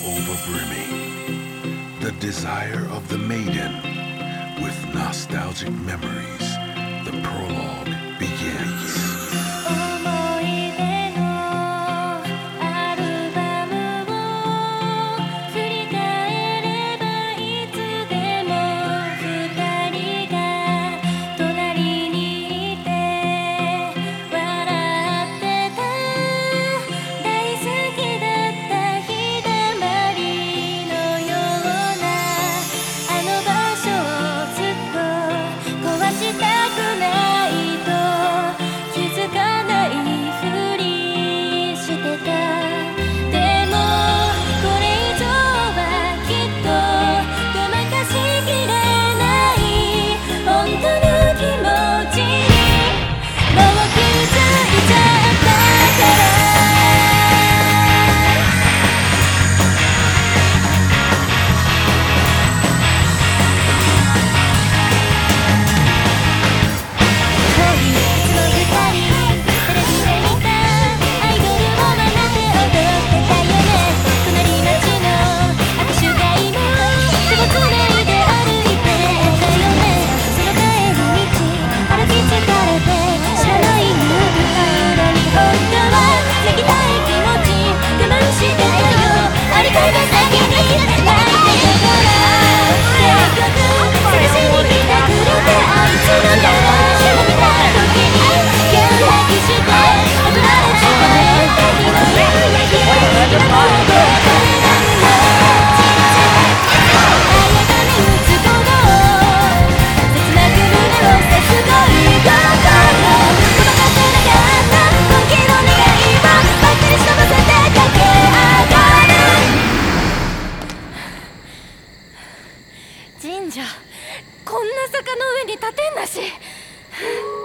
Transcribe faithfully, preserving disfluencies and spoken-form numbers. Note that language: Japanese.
overbrimming, the desire of the maiden with nostalgic memories. The prologue begins. 思い出のアルバムを振り返ればいつでも二人が隣にいて笑ってた大好きだった日だまりのようなあの場所をずっと壊したくないと気づかないふりしてた。でもこれ以上はきっとごまかしきれない本当の気持ちにもう気づいちゃったから。恋いつの二人テレビで見たアイドルを真似て踊ってたよね。隣町の握手会も手をつないで歩いてたよね。その帰り道歩き疲れて知らないムーブなのに本当は泣きたい気持ち我慢してたよ。ありがが先に泣いてたから結局探しに来てくれてあいつの顔を見た時にギャン泣きして破られちまった日の夕焼け今も覚えてるの。あやがね打つ鼓動切なく胸を刺す恋心ごまかせなかった本気の願いをばっかり忍ばせて駆け上がる。神社こんな坂の上に立てんなし。